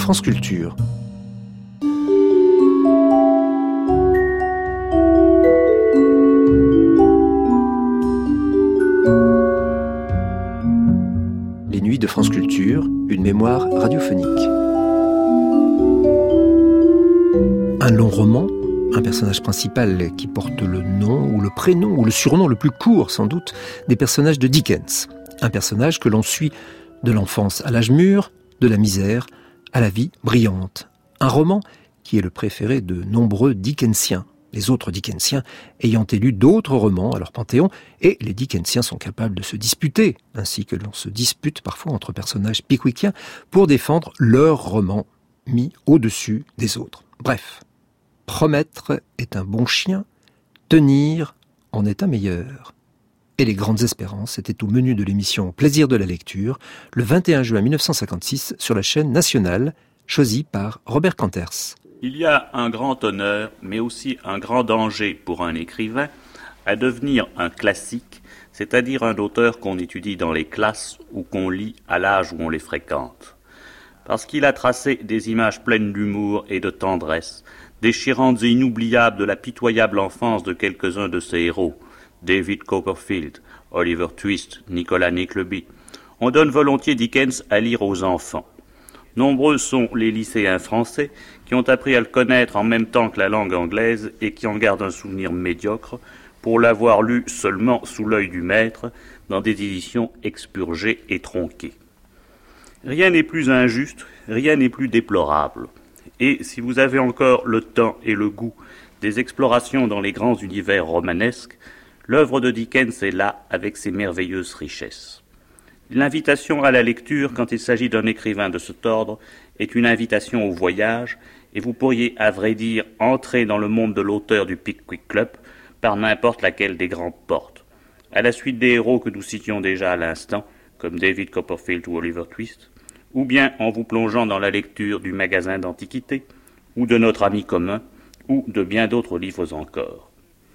France Culture. Les Nuits de France Culture, une mémoire radiophonique. Un long roman, un personnage principal qui porte le nom ou le prénom ou le surnom le plus court sans doute des personnages de Dickens. Un personnage que l'on suit de l'enfance à l'âge mûr, de la misère à la vie brillante. Un roman qui est le préféré de nombreux Dickensiens, les autres Dickensiens ayant élu d'autres romans à leur panthéon, et les Dickensiens sont capables de se disputer, ainsi que l'on se dispute parfois entre personnages pickwickiens, pour défendre leur roman mis au-dessus des autres. Bref, promettre est un bon chien, tenir en est un meilleur. Et les grandes espérances étaient au menu de l'émission Plaisir de la lecture, le 21 juin 1956 sur la chaîne nationale, choisie par Robert Kanters. Il y a un grand honneur, mais aussi un grand danger pour un écrivain à devenir un classique, c'est-à-dire un auteur qu'on étudie dans les classes ou qu'on lit à l'âge où on les fréquente. Parce qu'il a tracé des images pleines d'humour et de tendresse, déchirantes et inoubliables de la pitoyable enfance de quelques-uns de ses héros, David Copperfield, Oliver Twist, Nicholas Nickleby. On donne volontiers Dickens à lire aux enfants. Nombreux sont les lycéens français qui ont appris à le connaître en même temps que la langue anglaise et qui en gardent un souvenir médiocre pour l'avoir lu seulement sous l'œil du maître dans des éditions expurgées et tronquées. Rien n'est plus injuste, rien n'est plus déplorable. Et si vous avez encore le temps et le goût des explorations dans les grands univers romanesques, l'œuvre de Dickens est là avec ses merveilleuses richesses. L'invitation à la lecture, quand il s'agit d'un écrivain de cet ordre, est une invitation au voyage, et vous pourriez, à vrai dire, entrer dans le monde de l'auteur du Pickwick Club par n'importe laquelle des grandes portes. À la suite des héros que nous citions déjà à l'instant, comme David Copperfield ou Oliver Twist, ou bien en vous plongeant dans la lecture du magasin d'antiquités, ou de notre ami commun, ou de bien d'autres livres encore.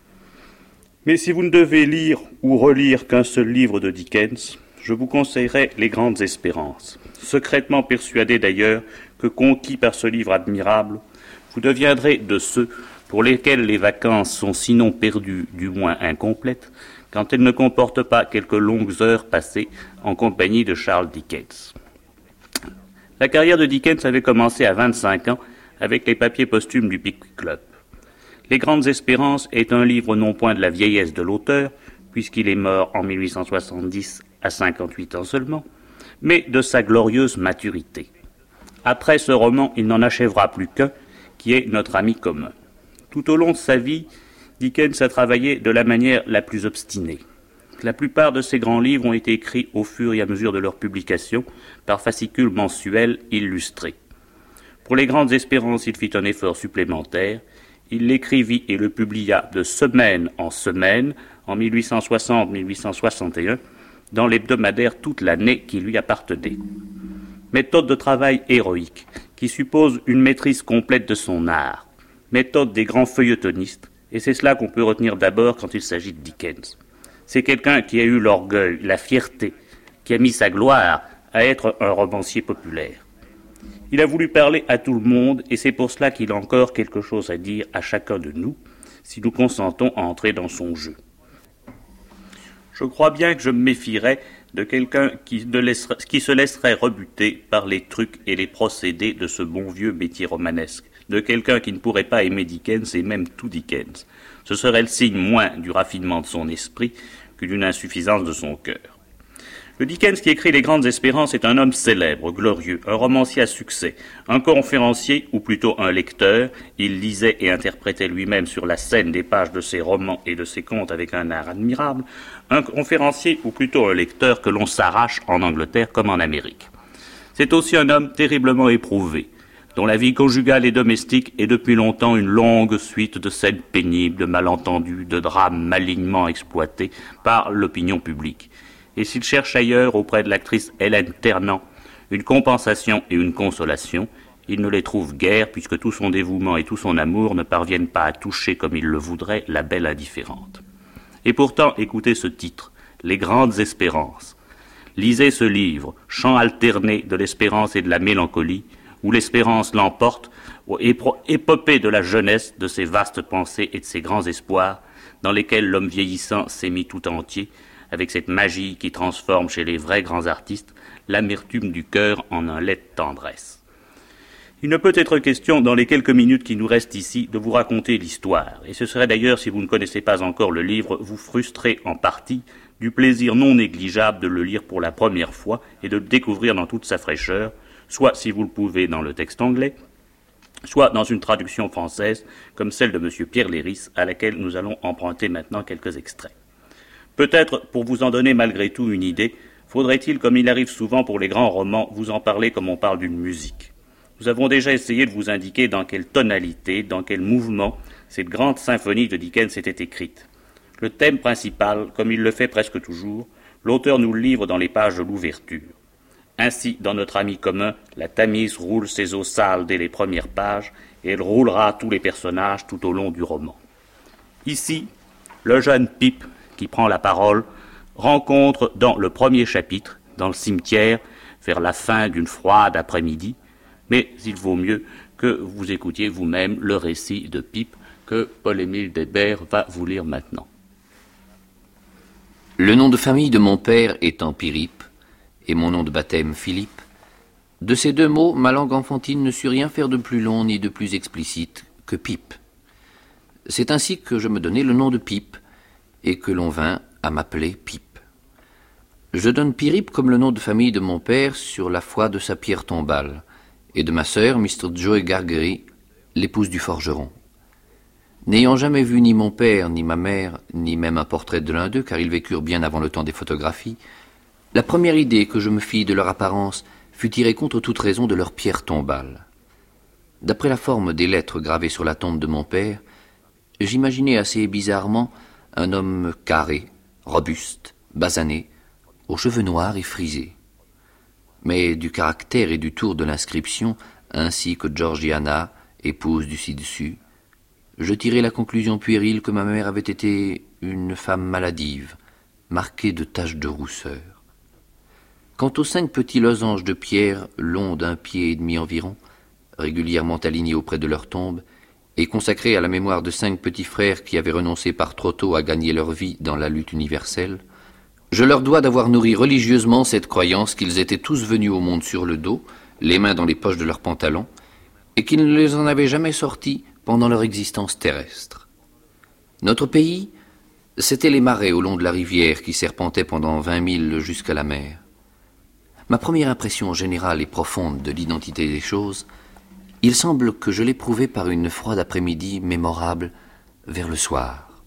Mais si vous ne devez lire ou relire qu'un seul livre de Dickens, je vous conseillerais Les Grandes Espérances, secrètement persuadé d'ailleurs que, conquis par ce livre admirable, vous deviendrez de ceux pour lesquels les vacances sont sinon perdues, du moins incomplètes, quand elles ne comportent pas quelques longues heures passées en compagnie de Charles Dickens. La carrière de Dickens avait commencé à 25 ans avec les papiers posthumes du Pickwick Club. Les Grandes Espérances est un livre non point de la vieillesse de l'auteur, puisqu'il est mort en 1870 à 58 ans seulement, mais de sa glorieuse maturité. Après ce roman, il n'en achèvera plus qu'un, qui est Notre ami commun. Tout au long de sa vie, Dickens a travaillé de la manière la plus obstinée. La plupart de ses grands livres ont été écrits au fur et à mesure de leur publication, par fascicules mensuels illustrés. Pour Les Grandes Espérances, il fit un effort supplémentaire. Il l'écrivit et le publia de semaine en semaine, en 1860-1861, dans l'hebdomadaire Toute l'année qui lui appartenait. Méthode de travail héroïque, qui suppose une maîtrise complète de son art. Méthode des grands feuilletonistes, et c'est cela qu'on peut retenir d'abord quand il s'agit de Dickens. C'est quelqu'un qui a eu l'orgueil, la fierté, qui a mis sa gloire à être un romancier populaire. Il a voulu parler à tout le monde, et c'est pour cela qu'il a encore quelque chose à dire à chacun de nous, si nous consentons à entrer dans son jeu. Je crois bien que je me méfierais de quelqu'un qui se laisserait rebuter par les trucs et les procédés de ce bon vieux métier romanesque, de quelqu'un qui ne pourrait pas aimer Dickens et même tout Dickens. Ce serait le signe moins du raffinement de son esprit que d'une insuffisance de son cœur. Le Dickens qui écrit Les Grandes Espérances est un homme célèbre, glorieux, un romancier à succès, un conférencier, ou plutôt un lecteur. Il lisait et interprétait lui-même sur la scène des pages de ses romans et de ses contes avec un art admirable, un conférencier, ou plutôt un lecteur que l'on s'arrache en Angleterre comme en Amérique. C'est aussi un homme terriblement éprouvé, dont la vie conjugale et domestique est depuis longtemps une longue suite de scènes pénibles, de malentendus, de drames malignement exploités par l'opinion publique. Et s'il cherche ailleurs, auprès de l'actrice Hélène Ternant, une compensation et une consolation, il ne les trouve guère, puisque tout son dévouement et tout son amour ne parviennent pas à toucher comme il le voudrait la belle indifférente. Et pourtant, écoutez ce titre, Les Grandes Espérances. Lisez ce livre, chant alterné de l'espérance et de la mélancolie, où l'espérance l'emporte, aux épopées de la jeunesse, de ses vastes pensées et de ses grands espoirs, dans lesquels l'homme vieillissant s'est mis tout entier, avec cette magie qui transforme chez les vrais grands artistes l'amertume du cœur en un lait de tendresse. Il ne peut être question, dans les quelques minutes qui nous restent ici, de vous raconter l'histoire, et ce serait d'ailleurs, si vous ne connaissez pas encore le livre, vous frustrer en partie du plaisir non négligeable de le lire pour la première fois et de le découvrir dans toute sa fraîcheur, soit, si vous le pouvez, dans le texte anglais, soit dans une traduction française, comme celle de M. Pierre Léris, à laquelle nous allons emprunter maintenant quelques extraits. Peut-être, pour vous en donner malgré tout une idée, faudrait-il, comme il arrive souvent pour les grands romans, vous en parler comme on parle d'une musique. Nous avons déjà essayé de vous indiquer dans quelle tonalité, dans quel mouvement, cette grande symphonie de Dickens était écrite. Le thème principal, comme il le fait presque toujours, l'auteur nous le livre dans les pages de l'ouverture. Ainsi, dans notre ami commun, la Tamise roule ses eaux sales dès les premières pages, et elle roulera tous les personnages tout au long du roman. Ici, le jeune Pip, qui prend la parole, rencontre dans le premier chapitre, dans le cimetière, vers la fin d'une froide après-midi, mais il vaut mieux que vous écoutiez vous-même le récit de Pip que Paul-Émile Débert va vous lire maintenant. Le nom de famille de mon père étant Pirippe, et mon nom de baptême Philippe, de ces deux mots, ma langue enfantine ne sut rien faire de plus long ni de plus explicite que Pip. C'est ainsi que je me donnai le nom de Pip, et que l'on vint à m'appeler Pip. Je donne Pirippe comme le nom de famille de mon père sur la foi de sa pierre tombale, et de ma sœur, Mr. Joey Gargery, l'épouse du forgeron. N'ayant jamais vu ni mon père, ni ma mère, ni même un portrait de l'un d'eux, car ils vécurent bien avant le temps des photographies, la première idée que je me fis de leur apparence fut tirée contre toute raison de leur pierre tombale. D'après la forme des lettres gravées sur la tombe de mon père, j'imaginais assez bizarrement un homme carré, robuste, basané, aux cheveux noirs et frisés. Mais du caractère et du tour de l'inscription, ainsi que Georgiana, épouse du ci-dessus, je tirai la conclusion puérile que ma mère avait été une femme maladive, marquée de taches de rousseur. Quant aux 5 petits losanges de pierre, longs d'1,5 pied environ, régulièrement alignés auprès de leur tombe, et consacrés à la mémoire de 5 petits frères qui avaient renoncé par trop tôt à gagner leur vie dans la lutte universelle, je leur dois d'avoir nourri religieusement cette croyance qu'ils étaient tous venus au monde sur le dos, les mains dans les poches de leurs pantalons, et qu'ils ne les en avaient jamais sortis pendant leur existence terrestre. Notre pays, c'étaient les marais au long de la rivière qui serpentaient pendant 20 milles jusqu'à la mer. Ma première impression générale et profonde de l'identité des choses, il semble que je l'éprouvais par une froide après-midi mémorable vers le soir.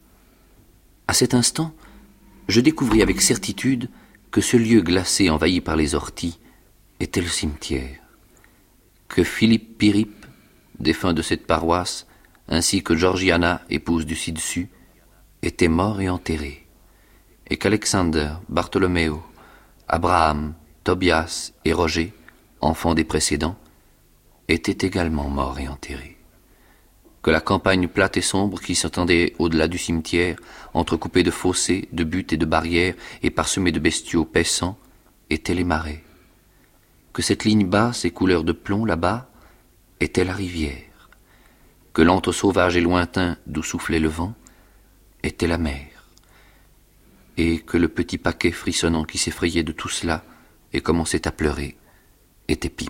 À cet instant, je découvris avec certitude que ce lieu glacé envahi par les orties était le cimetière, que Philippe Pirippe, défunt de cette paroisse, ainsi que Georgiana, épouse du ci-dessus, étaient morts et enterrés, et qu'Alexander, Bartholoméo, Abraham, Tobias et Roger, enfants des précédents, étaient également morts et enterrés, que la campagne plate et sombre qui s'étendait au-delà du cimetière, entrecoupée de fossés, de buttes et de barrières, et parsemée de bestiaux paissants, étaient les marais, que cette ligne basse et couleur de plomb là-bas était la rivière, que l'antre sauvage et lointain d'où soufflait le vent était la mer, et que le petit paquet frissonnant qui s'effrayait de tout cela et commençait à pleurer était Pip.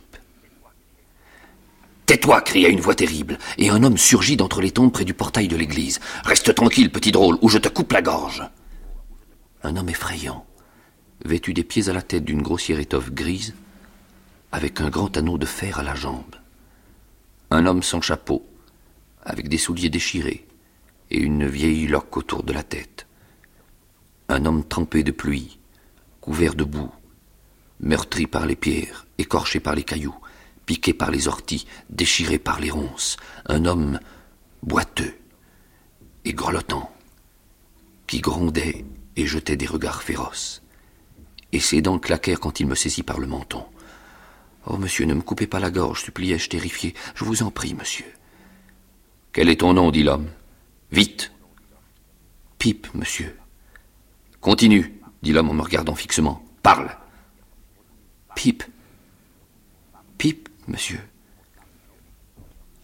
« Tais-toi » cria une voix terrible, et un homme surgit d'entre les tombes près du portail de l'église. « Reste tranquille, petit drôle, ou je te coupe la gorge !» Un homme effrayant, vêtu des pieds à la tête d'une grossière étoffe grise, avec un grand anneau de fer à la jambe. Un homme sans chapeau, avec des souliers déchirés, et une vieille loque autour de la tête. Un homme trempé de pluie, couvert de boue, meurtri par les pierres, écorché par les cailloux, piqué par les orties, déchiré par les ronces, un homme boiteux et grelottant, qui grondait et jetait des regards féroces, et ses dents claquèrent quand il me saisit par le menton. « Oh, monsieur, ne me coupez pas la gorge, suppliai-je terrifié. Je vous en prie, monsieur. »« Quel est ton nom » dit l'homme. « Vite !»« Pip, monsieur. »« Continue » dit l'homme en me regardant fixement. « Parle !»« Pip. Pip, monsieur.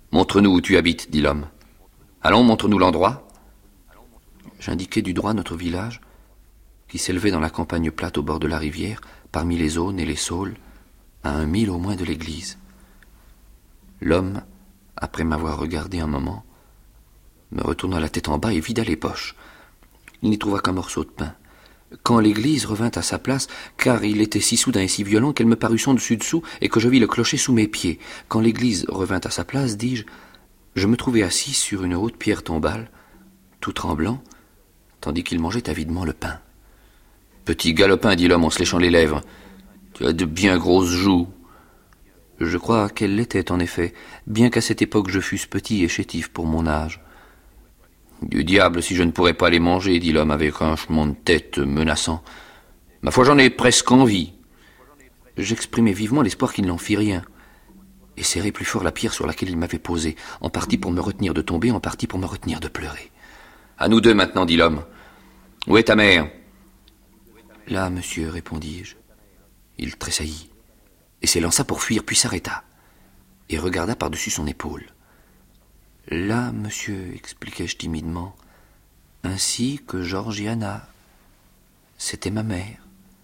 Montre-nous où tu habites, dit l'homme. Allons, montre-nous l'endroit. J'indiquai du doigt notre village, qui s'élevait dans la campagne plate au bord de la rivière, parmi les aunes et les saules, à 1 mille au moins de l'église. L'homme, après m'avoir regardé un moment, me retourna la tête en bas et vida les poches. Il n'y trouva qu'un morceau de pain. Quand l'église revint à sa place, car il était si soudain et si violent qu'elle me parut son dessus-dessous et que je vis le clocher sous mes pieds. Quand l'église revint à sa place, dis-je, je me trouvai assis sur une haute pierre tombale, tout tremblant, tandis qu'il mangeait avidement le pain. « Petit galopin, dit l'homme en se léchant les lèvres, tu as de bien grosses joues. » Je crois qu'elle l'était en effet, bien qu'à cette époque je fusse petit et chétif pour mon âge. « Du diable si je ne pourrais pas les manger, dit l'homme avec un hochement de tête menaçant. Ma foi, j'en ai presque envie. » J'exprimai vivement l'espoir qu'il n'en fit rien, et serrai plus fort la pierre sur laquelle il m'avait posé, en partie pour me retenir de tomber, en partie pour me retenir de pleurer. « À nous deux maintenant, dit l'homme. Où est ta mère ?»« Là, monsieur, répondis-je. » Il tressaillit, et s'élança pour fuir, puis s'arrêta, et regarda par-dessus son épaule. « Là, monsieur, expliquai-je timidement, ainsi que Georgiana. C'était ma mère. »«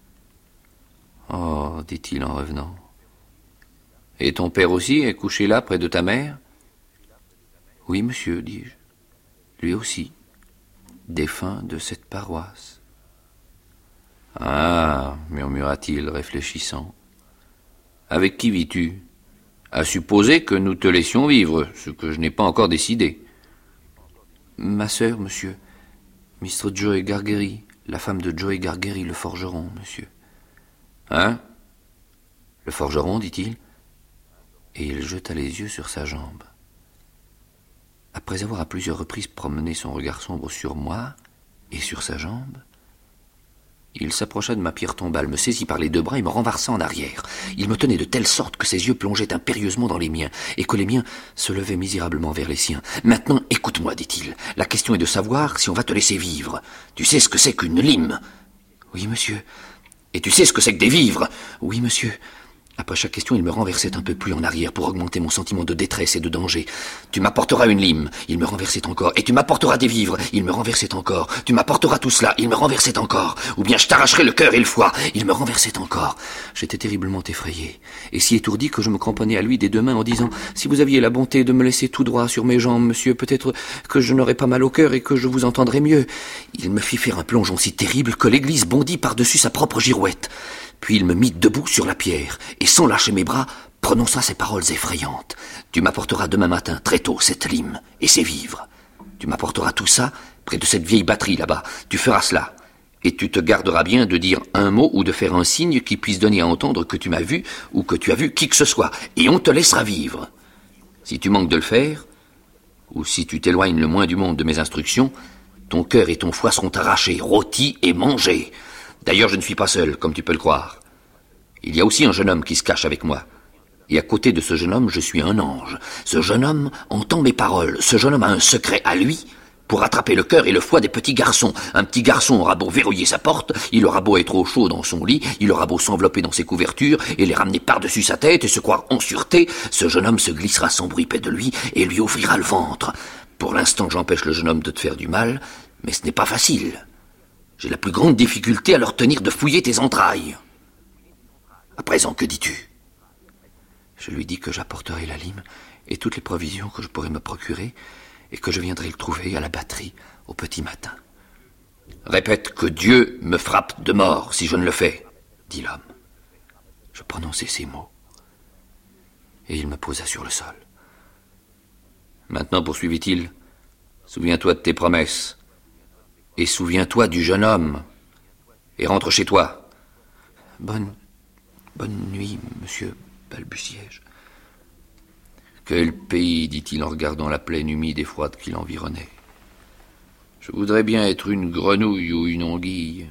Oh, dit-il en revenant. Et ton père aussi est couché là, près de ta mère ?»« Oui, monsieur, dis-je. Lui aussi, défunt de cette paroisse. »« Ah, murmura-t-il, réfléchissant. Avec qui vis-tu ? À supposer que nous te laissions vivre, ce que je n'ai pas encore décidé. »« Ma sœur, monsieur, Mr. Joe Gargery, la femme de Joe Gargery, le forgeron, monsieur. »« Hein ? Le forgeron, dit-il, et il jeta les yeux sur sa jambe. Après avoir à plusieurs reprises promené son regard sombre sur moi et sur sa jambe, il s'approcha de ma pierre tombale, me saisit par les 2 bras et me renversa en arrière. Il me tenait de telle sorte que ses yeux plongeaient impérieusement dans les miens, et que les miens se levaient misérablement vers les siens. « Maintenant, écoute-moi, dit-il. La question est de savoir si on va te laisser vivre. Tu sais ce que c'est qu'une lime ? » ?»« Oui, monsieur. »« Et tu sais ce que c'est que des vivres ? » ?»« Oui, monsieur. » Après chaque question, il me renversait un peu plus en arrière pour augmenter mon sentiment de détresse et de danger. « Tu m'apporteras une lime. » Il me renversait encore. « Et tu m'apporteras des vivres. » Il me renversait encore. « Tu m'apporteras tout cela. » Il me renversait encore. « Ou bien je t'arracherai le cœur et le foie. » Il me renversait encore. J'étais terriblement effrayé, et si étourdi que je me cramponnais à lui des 2 mains en disant « Si vous aviez la bonté de me laisser tout droit sur mes jambes, monsieur, peut-être que je n'aurais pas mal au cœur et que je vous entendrais mieux. » Il me fit faire un plongeon si terrible que l'église bondit par-dessus sa propre girouette. Puis il me mit debout sur la pierre, et sans lâcher mes bras, prononça ces paroles effrayantes. « Tu m'apporteras demain matin, très tôt, cette lime et ces vivres. Tu m'apporteras tout ça, près de cette vieille batterie là-bas. Tu feras cela. Et tu te garderas bien de dire un mot ou de faire un signe qui puisse donner à entendre que tu m'as vu ou que tu as vu qui que ce soit. Et on te laissera vivre. Si tu manques de le faire, ou si tu t'éloignes le moins du monde de mes instructions, ton cœur et ton foie seront arrachés, rôtis et mangés. D'ailleurs, je ne suis pas seul, comme tu peux le croire. Il y a aussi un jeune homme qui se cache avec moi. Et à côté de ce jeune homme, je suis un ange. Ce jeune homme entend mes paroles. Ce jeune homme a un secret à lui pour attraper le cœur et le foie des petits garçons. Un petit garçon aura beau verrouiller sa porte, il aura beau être au chaud dans son lit, il aura beau s'envelopper dans ses couvertures et les ramener par-dessus sa tête et se croire en sûreté, ce jeune homme se glissera sans bruit près de lui et lui ouvrira le ventre. Pour l'instant, j'empêche le jeune homme de te faire du mal, mais ce n'est pas facile. J'ai la plus grande difficulté à leur tenir de fouiller tes entrailles. À présent, que dis-tu ? Je lui dis que j'apporterai la lime et toutes les provisions que je pourrais me procurer et que je viendrai le trouver à la batterie au petit matin. Répète que Dieu me frappe de mort si je ne le fais, dit l'homme. Je prononçai ces mots et il me posa sur le sol. Maintenant, poursuivit-il, souviens-toi de tes promesses. Et souviens-toi du jeune homme, et rentre chez toi. Bonne nuit, monsieur, balbutiai-je. Quel pays, dit-il en regardant la plaine humide et froide qui l'environnait. Je voudrais bien être une grenouille ou une anguille.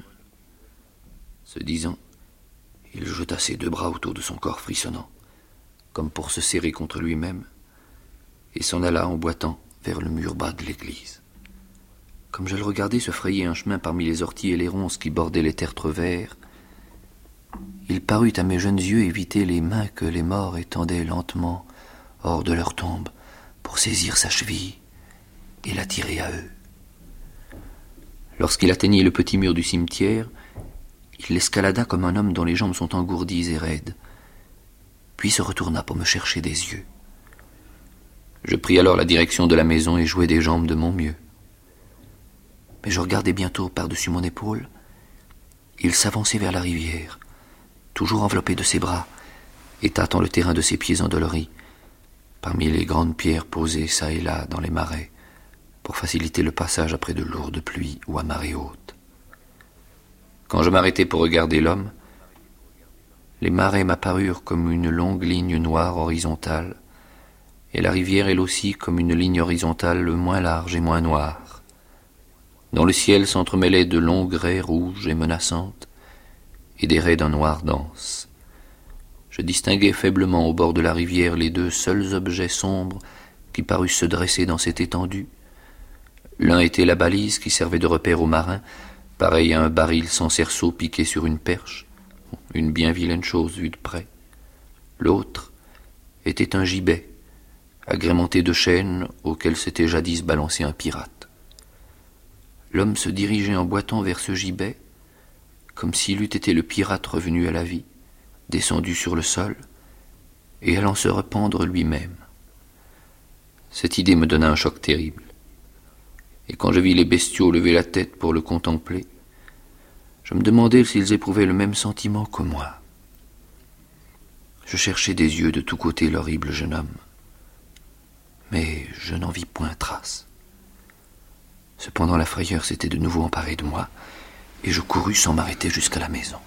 Ce disant, il jeta ses 2 bras autour de son corps frissonnant, comme pour se serrer contre lui-même, et s'en alla en boitant vers le mur bas de l'église. Comme je le regardais se frayer un chemin parmi les orties et les ronces qui bordaient les tertres verts, il parut à mes jeunes yeux éviter les mains que les morts étendaient lentement hors de leur tombe pour saisir sa cheville et l'attirer à eux. Lorsqu'il atteignit le petit mur du cimetière, il l'escalada comme un homme dont les jambes sont engourdies et raides, puis se retourna pour me chercher des yeux. Je pris alors la direction de la maison et jouai des jambes de mon mieux. Mais je regardai bientôt par-dessus mon épaule. Il s'avançait vers la rivière, toujours enveloppé de ses bras, et tâtant le terrain de ses pieds endoloris, parmi les grandes pierres posées çà et là dans les marais, pour faciliter le passage après de lourdes pluies ou à marée haute. Quand je m'arrêtai pour regarder l'homme, les marais m'apparurent comme une longue ligne noire horizontale, et la rivière elle aussi comme une ligne horizontale moins large et moins noire. Dans le ciel s'entremêlaient de longues raies rouges et menaçantes, et des raies d'un noir dense. Je distinguai faiblement au bord de la rivière les deux seuls objets sombres qui parussent se dresser dans cette étendue. L'un était la balise qui servait de repère aux marins, pareil à un baril sans cerceau piqué sur une perche, une bien vilaine chose vue de près. L'autre était un gibet, agrémenté de chaînes auxquelles s'était jadis balancé un pirate. L'homme se dirigeait en boitant vers ce gibet, comme s'il eût été le pirate revenu à la vie, descendu sur le sol, et allant se rependre lui-même. Cette idée me donna un choc terrible. Et quand je vis les bestiaux lever la tête pour le contempler, je me demandais s'ils éprouvaient le même sentiment que moi. Je cherchais des yeux de tous côtés l'horrible jeune homme, mais je n'en vis point trace. Cependant la frayeur s'était de nouveau emparée de moi, et je courus sans m'arrêter jusqu'à la maison.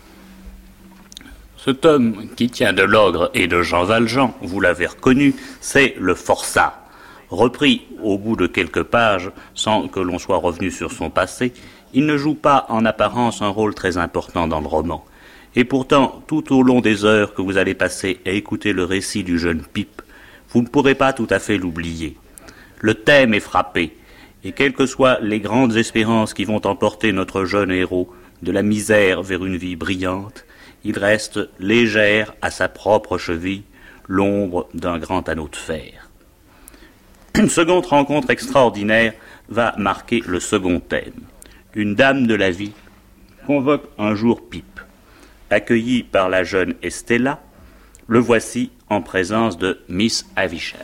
Cet homme qui tient de l'ogre et de Jean Valjean, vous l'avez reconnu, c'est le forçat. Repris au bout de quelques pages, sans que l'on soit revenu sur son passé, il ne joue pas en apparence un rôle très important dans le roman. Et pourtant, tout au long des heures que vous allez passer à écouter le récit du jeune Pipe, vous ne pourrez pas tout à fait l'oublier. Le thème est frappé, et quelles que soient les grandes espérances qui vont emporter notre jeune héros de la misère vers une vie brillante, il reste légère à sa propre cheville, l'ombre d'un grand anneau de fer. Une seconde rencontre extraordinaire va marquer le second thème. Une dame de la vie convoque un jour Pipe. Accueilli par la jeune Estella, le voici en présence de Miss Havisham.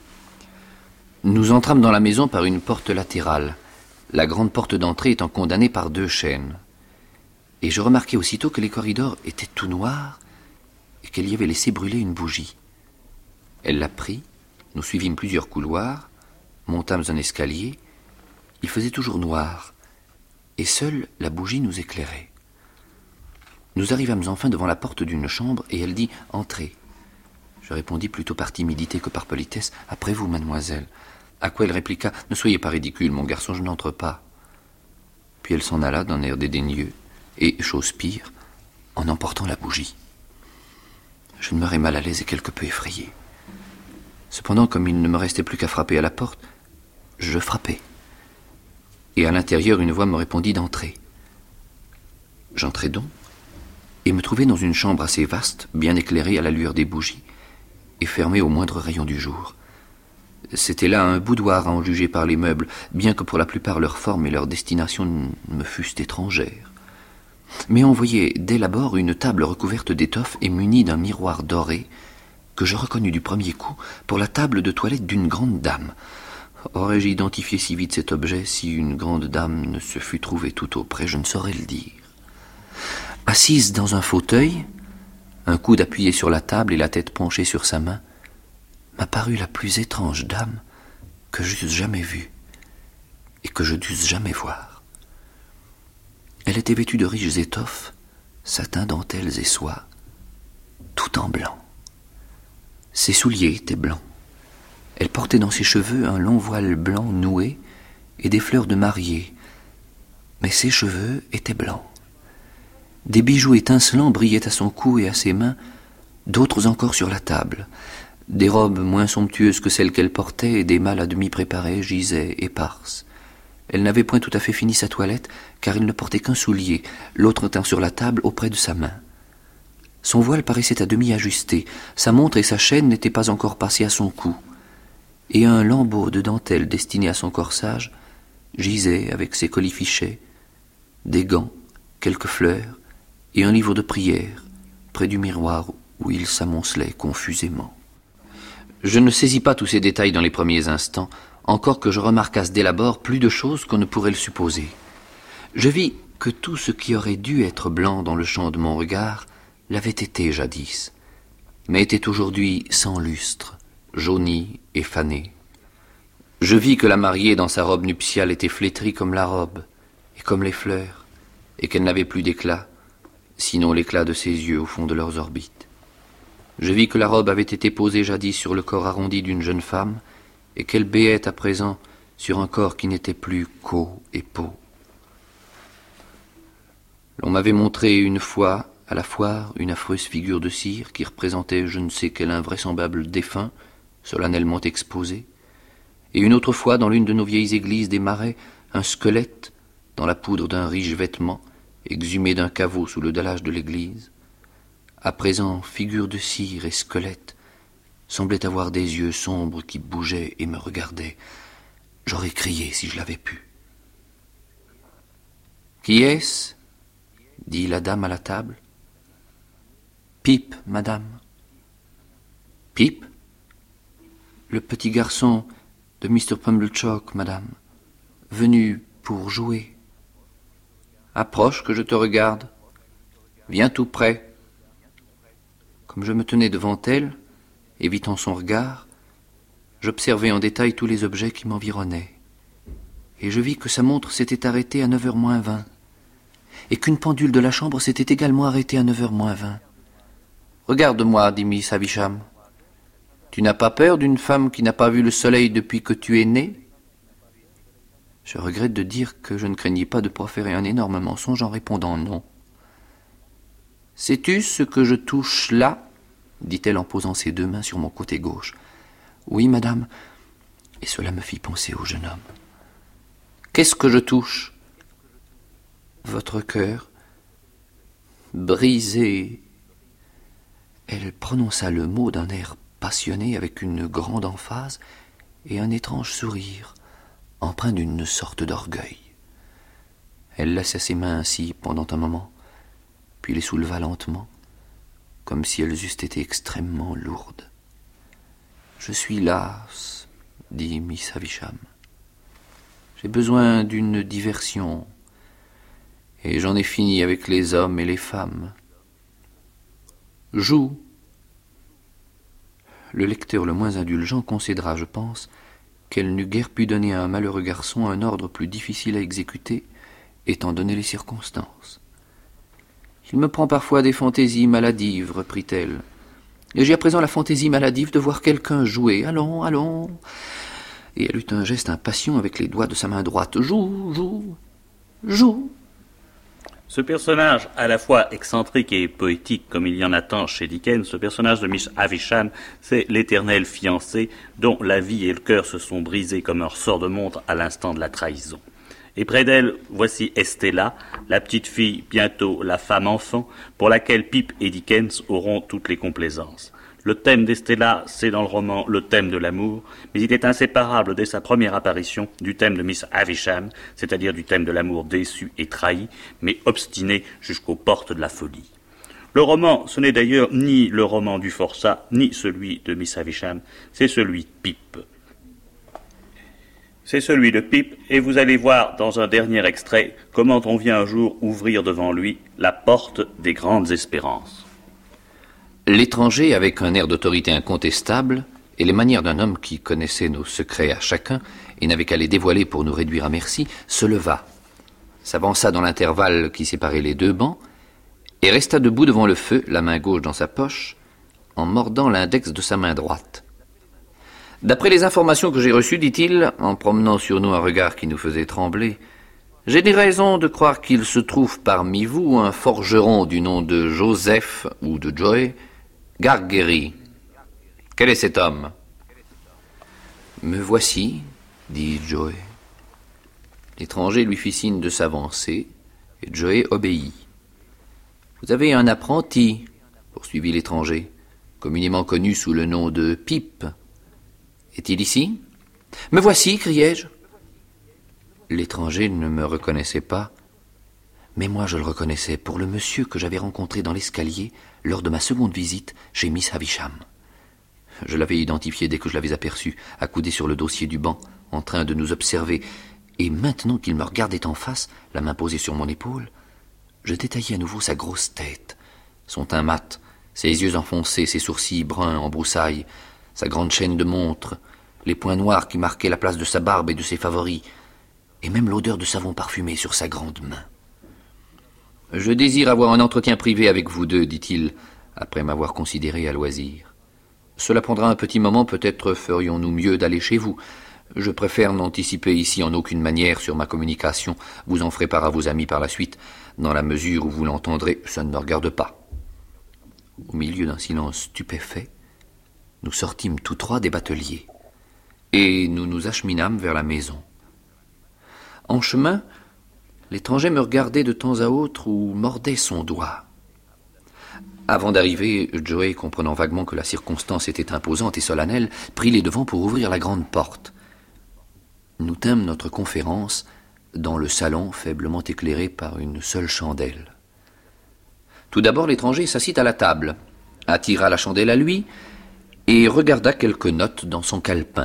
Nous entrâmes dans la maison par une porte latérale, la grande porte d'entrée étant condamnée par 2 chaînes. Et je remarquai aussitôt que les corridors étaient tout noirs et qu'elle y avait laissé brûler une bougie. Elle la prit, nous suivîmes plusieurs couloirs, montâmes un escalier. Il faisait toujours noir, et seule la bougie nous éclairait. Nous arrivâmes enfin devant la porte d'une chambre, et elle dit « Entrez ». Je répondis plutôt par timidité que par politesse « Après vous, mademoiselle ». À quoi elle répliqua « Ne soyez pas ridicule, mon garçon, je n'entre pas ». Puis elle s'en alla d'un air dédaigneux, et, chose pire, en emportant la bougie. Je demeurai mal à l'aise et quelque peu effrayé. Cependant, comme il ne me restait plus qu'à frapper à la porte, je frappai. Et à l'intérieur, une voix me répondit d'entrer. J'entrai donc, et me trouvai dans une chambre assez vaste, bien éclairée à la lueur des bougies, et fermée au moindre rayon du jour. C'était là un boudoir à en juger par les meubles, bien que pour la plupart leur forme et leur destination me fussent étrangères. Mais on voyait dès l'abord une table recouverte d'étoffe et munie d'un miroir doré, que je reconnus du premier coup pour la table de toilette d'une grande dame. Aurais-je identifié si vite cet objet si une grande dame ne se fût trouvée tout auprès, je ne saurais le dire. Assise dans un fauteuil, un coude appuyé sur la table et la tête penchée sur sa main, m'apparut la plus étrange dame que j'eusse jamais vue et que je dusse jamais voir. Elle était vêtue de riches étoffes, satin, dentelles et soie, tout en blanc. Ses souliers étaient blancs. Elle portait dans ses cheveux un long voile blanc noué et des fleurs de mariée, mais ses cheveux étaient blancs. Des bijoux étincelants brillaient à son cou et à ses mains, d'autres encore sur la table. Des robes moins somptueuses que celles qu'elle portait et des malles à demi préparées gisaient éparses. Elle n'avait point tout à fait fini sa toilette, car il ne portait qu'un soulier, l'autre étant sur la table auprès de sa main. Son voile paraissait à demi ajusté, sa montre et sa chaîne n'étaient pas encore passées à son cou, et un lambeau de dentelle destiné à son corsage gisait avec ses colifichets, des gants, quelques fleurs et un livre de prière près du miroir où il s'amoncelait confusément. Je ne saisis pas tous ces détails dans les premiers instants, encore que je remarquasse dès l'abord plus de choses qu'on ne pourrait le supposer. Je vis que tout ce qui aurait dû être blanc dans le champ de mon regard l'avait été jadis, mais était aujourd'hui sans lustre, jauni et fané. Je vis que la mariée dans sa robe nuptiale était flétrie comme la robe, et comme les fleurs, et qu'elle n'avait plus d'éclat, sinon l'éclat de ses yeux au fond de leurs orbites. Je vis que la robe avait été posée jadis sur le corps arrondi d'une jeune femme, et qu'elle béait à présent sur un corps qui n'était plus qu'eau et peau. L'on m'avait montré une fois, à la foire, une affreuse figure de cire qui représentait je ne sais quel invraisemblable défunt, solennellement exposé, et une autre fois, dans l'une de nos vieilles églises des Marais, un squelette, dans la poudre d'un riche vêtement, exhumé d'un caveau sous le dallage de l'église. À présent, figure de cire et squelette semblait avoir des yeux sombres qui bougeaient et me regardaient. J'aurais crié si je l'avais pu. « Qui est-ce » dit la dame à la table. « Pip, madame. »« Pip » ? Le petit garçon de Mr. Pumblechook, madame, venu pour jouer. Approche que je te regarde. Viens tout près. Comme je me tenais devant elle, évitant son regard, j'observai en détail tous les objets qui m'environnaient. Et je vis que sa montre s'était arrêtée à 9h moins 20, et qu'une pendule de la chambre s'était également arrêtée à 9h moins 20. « Regarde-moi, dit Miss Havisham. Tu n'as pas peur d'une femme qui n'a pas vu le soleil depuis que tu es né ?» Je regrette de dire que je ne craignais pas de proférer un énorme mensonge en répondant non. « Sais-tu ce que je touche là ?» dit-elle en posant ses deux mains sur mon côté gauche. « Oui, madame. » Et cela me fit penser au jeune homme. « Qu'est-ce que je touche ?»« Votre cœur, brisé. » Elle prononça le mot d'un air passionné avec une grande emphase et un étrange sourire, empreint d'une sorte d'orgueil. Elle laissa ses mains ainsi pendant un moment, puis les souleva lentement, comme si elles eussent été extrêmement lourdes. « Je suis lasse, dit Miss Havisham. J'ai besoin d'une diversion, et j'en ai fini avec les hommes et les femmes. Joue. » Le lecteur le moins indulgent concédera, je pense, qu'elle n'eût guère pu donner à un malheureux garçon un ordre plus difficile à exécuter, étant donné les circonstances. « Il me prend parfois des fantaisies maladives, reprit-elle. Et j'ai à présent la fantaisie maladive de voir quelqu'un jouer. Allons, allons. » Et elle eut un geste impatient avec les doigts de sa main droite. « Joue, joue, joue. » Ce personnage, à la fois excentrique et poétique, comme il y en a tant chez Dickens, ce personnage de Miss Havisham, c'est l'éternel fiancé dont la vie et le cœur se sont brisés comme un ressort de montre à l'instant de la trahison. Et près d'elle, voici Estella, la petite fille, bientôt la femme enfant, pour laquelle Pip et Dickens auront toutes les complaisances. Le thème d'Estella, c'est dans le roman le thème de l'amour, mais il est inséparable dès sa première apparition du thème de Miss Havisham, c'est-à-dire du thème de l'amour déçu et trahi, mais obstiné jusqu'aux portes de la folie. Le roman, ce n'est d'ailleurs ni le roman du forçat, ni celui de Miss Havisham, c'est celui de Pip. C'est celui de Pip, et vous allez voir dans un dernier extrait comment on vient un jour ouvrir devant lui la porte des grandes espérances. L'étranger, avec un air d'autorité incontestable et les manières d'un homme qui connaissait nos secrets à chacun et n'avait qu'à les dévoiler pour nous réduire à merci, se leva, s'avança dans l'intervalle qui séparait les deux bancs et resta debout devant le feu, la main gauche dans sa poche, en mordant l'index de sa main droite. « D'après les informations que j'ai reçues, dit-il, en promenant sur nous un regard qui nous faisait trembler, j'ai des raisons de croire qu'il se trouve parmi vous un forgeron du nom de Joseph ou de Joey Gargery. Quel est cet homme ? » « Me voici, dit Joey. L'étranger lui fit signe de s'avancer, et Joey obéit. « Vous avez un apprenti, poursuivit l'étranger, communément connu sous le nom de Pip. Est-il ici ? Me voici, criai-je. L'étranger ne me reconnaissait pas, mais moi je le reconnaissais pour le monsieur que j'avais rencontré dans l'escalier lors de ma seconde visite chez Miss Havisham. Je l'avais identifié dès que je l'avais aperçu, accoudé sur le dossier du banc, en train de nous observer, et maintenant qu'il me regardait en face, la main posée sur mon épaule, je détaillais à nouveau sa grosse tête, son teint mat, ses yeux enfoncés, ses sourcils bruns en broussailles, sa grande chaîne de montre, les points noirs qui marquaient la place de sa barbe et de ses favoris, et même l'odeur de savon parfumé sur sa grande main. « Je désire avoir un entretien privé avec vous deux, dit-il, après m'avoir considéré à loisir. Cela prendra un petit moment, peut-être ferions-nous mieux d'aller chez vous. Je préfère n'anticiper ici en aucune manière sur ma communication. Vous en ferez part à vos amis par la suite. Dans la mesure où vous l'entendrez, ça ne me regarde pas. » Au milieu d'un silence stupéfait, nous sortîmes tous trois des bateliers, et nous nous acheminâmes vers la maison. En chemin, l'étranger me regardait de temps à autre ou mordait son doigt. Avant d'arriver, Joey, comprenant vaguement que la circonstance était imposante et solennelle, prit les devants pour ouvrir la grande porte. Nous tînmes notre conférence dans le salon faiblement éclairé par une seule chandelle. Tout d'abord, l'étranger s'assit à la table, attira la chandelle à lui et regarda quelques notes dans son calepin.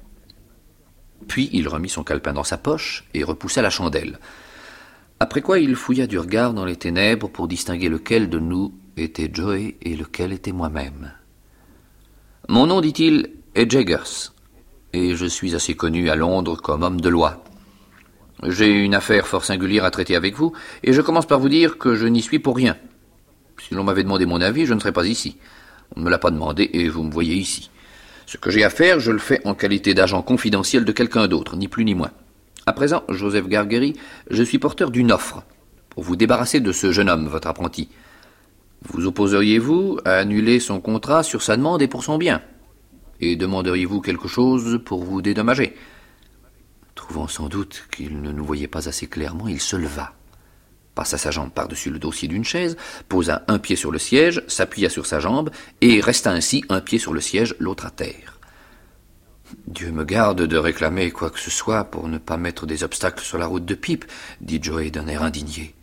Puis il remit son calepin dans sa poche et repoussa la chandelle. Après quoi il fouilla du regard dans les ténèbres pour distinguer lequel de nous était Joey et lequel était moi-même. « Mon nom, dit-il, est Jaggers, et je suis assez connu à Londres comme homme de loi. J'ai une affaire fort singulière à traiter avec vous, et je commence par vous dire que je n'y suis pour rien. Si l'on m'avait demandé mon avis, je ne serais pas ici. On ne me l'a pas demandé, et vous me voyez ici. Ce que j'ai à faire, je le fais en qualité d'agent confidentiel de quelqu'un d'autre, ni plus ni moins. À présent, Joseph Gargery, je suis porteur d'une offre pour vous débarrasser de ce jeune homme, votre apprenti. Vous opposeriez-vous à annuler son contrat sur sa demande et pour son bien? Et demanderiez-vous quelque chose pour vous dédommager? » Trouvant sans doute qu'il ne nous voyait pas assez clairement, il se leva, passa sa jambe par-dessus le dossier d'une chaise, posa un pied sur le siège, s'appuya sur sa jambe, et resta ainsi un pied sur le siège, l'autre à terre. « Dieu me garde de réclamer quoi que ce soit pour ne pas mettre des obstacles sur la route de Pip, » dit Joey d'un air indigné.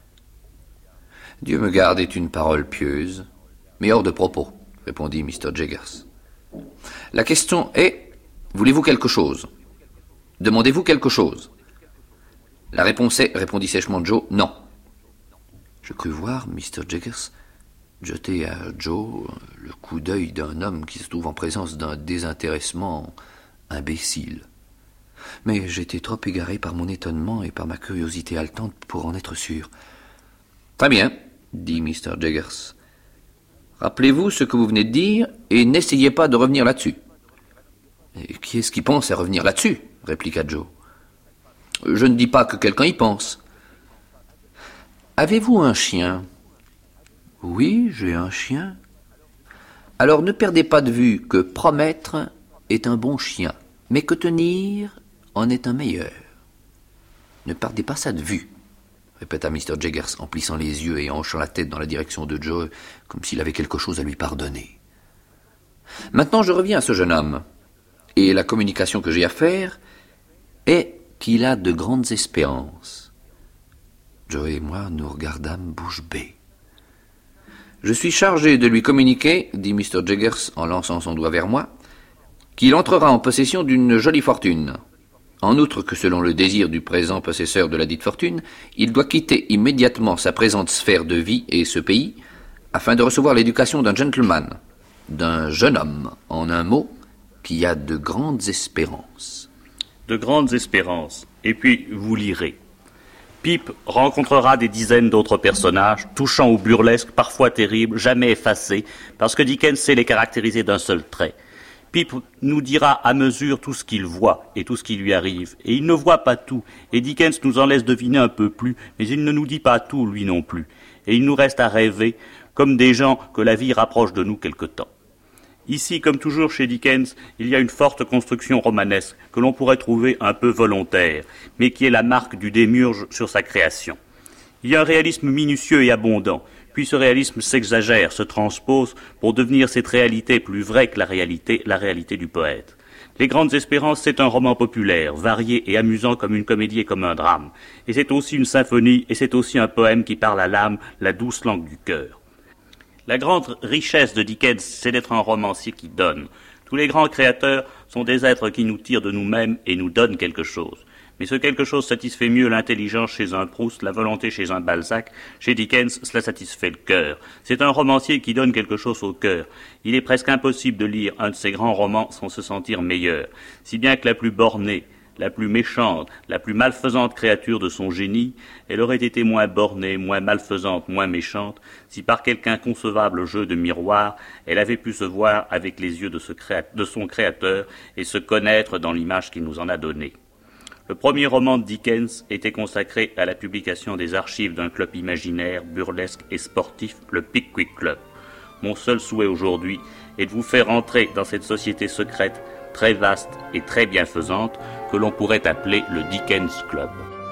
« Dieu me garde est une parole pieuse, mais hors de propos, » répondit Mr. Jaggers. « La question est, voulez-vous quelque chose? Demandez-vous quelque chose? » La réponse est, répondit sèchement Joe, non. Je crus voir Mr. Jaggers jeter à Joe le coup d'œil d'un homme qui se trouve en présence d'un désintéressement imbécile. Mais j'étais trop égaré par mon étonnement et par ma curiosité haletante pour en être sûr. « Très bien, » dit Mr. Jaggers. « Rappelez-vous ce que vous venez de dire et n'essayez pas de revenir là-dessus. »« Et qui est-ce qui pense à revenir là-dessus » répliqua Joe. « Je ne dis pas que quelqu'un y pense. »« Avez-vous un chien ?»« Oui, j'ai un chien. »« Alors ne perdez pas de vue que promettre est un bon chien, mais que tenir en est un meilleur. Ne perdez pas ça de vue, » répéta Mr. Jaggers en plissant les yeux et en hochant la tête dans la direction de Joe, comme s'il avait quelque chose à lui pardonner. « Maintenant je reviens à ce jeune homme, et la communication que j'ai à faire est qu'il a de grandes espérances. » Joe et moi nous regardâmes bouche bée. « Je suis chargé de lui communiquer, dit Mr. Jaggers en lançant son doigt vers moi, qu'il entrera en possession d'une jolie fortune. En outre que selon le désir du présent possesseur de la dite fortune, il doit quitter immédiatement sa présente sphère de vie et ce pays, afin de recevoir l'éducation d'un gentleman, d'un jeune homme, en un mot, qui a de grandes espérances. » De grandes espérances. Et puis, vous lirez. Pip rencontrera des dizaines d'autres personnages, touchants ou burlesques, parfois terribles, jamais effacés, parce que Dickens sait les caractériser d'un seul trait. Pip nous dira à mesure tout ce qu'il voit et tout ce qui lui arrive. Et il ne voit pas tout, et Dickens nous en laisse deviner un peu plus, mais il ne nous dit pas tout, lui non plus. Et il nous reste à rêver, comme des gens que la vie rapproche de nous quelque temps. Ici, comme toujours chez Dickens, il y a une forte construction romanesque que l'on pourrait trouver un peu volontaire, mais qui est la marque du démiurge sur sa création. Il y a un réalisme minutieux et abondant, puis ce réalisme s'exagère, se transpose pour devenir cette réalité plus vraie que la réalité du poète. Les Grandes Espérances, c'est un roman populaire, varié et amusant comme une comédie et comme un drame. Et c'est aussi une symphonie, et c'est aussi un poème qui parle à l'âme, la douce langue du cœur. La grande richesse de Dickens, c'est d'être un romancier qui donne. Tous les grands créateurs sont des êtres qui nous tirent de nous-mêmes et nous donnent quelque chose. Mais ce quelque chose satisfait mieux l'intelligence chez un Proust, la volonté chez un Balzac. Chez Dickens, cela satisfait le cœur. C'est un romancier qui donne quelque chose au cœur. Il est presque impossible de lire un de ses grands romans sans se sentir meilleur. Si bien que la plus bornée, la plus méchante, la plus malfaisante créature de son génie, elle aurait été moins bornée, moins malfaisante, moins méchante, si par quelque inconcevable jeu de miroir, elle avait pu se voir avec les yeux de son créateur et se connaître dans l'image qu'il nous en a donnée. Le premier roman de Dickens était consacré à la publication des archives d'un club imaginaire, burlesque et sportif, le Pickwick Club. Mon seul souhait aujourd'hui est de vous faire entrer dans cette société secrète, très vaste et très bienfaisante, que l'on pourrait appeler le Dickens Club.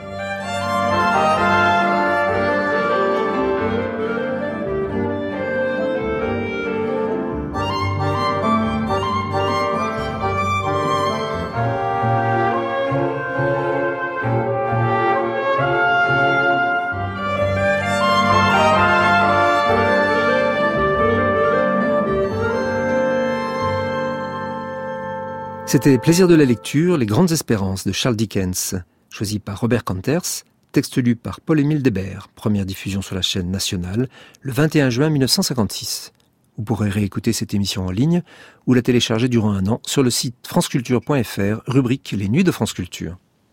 C'était Plaisir de la lecture, Les Grandes Espérances de Charles Dickens, choisi par Robert Kanters, texte lu par Paul-Émile Debert, première diffusion sur la chaîne nationale, le 21 juin 1956. Vous pourrez réécouter cette émission en ligne ou la télécharger durant un an sur le site franceculture.fr, rubrique Les Nuits de France Culture.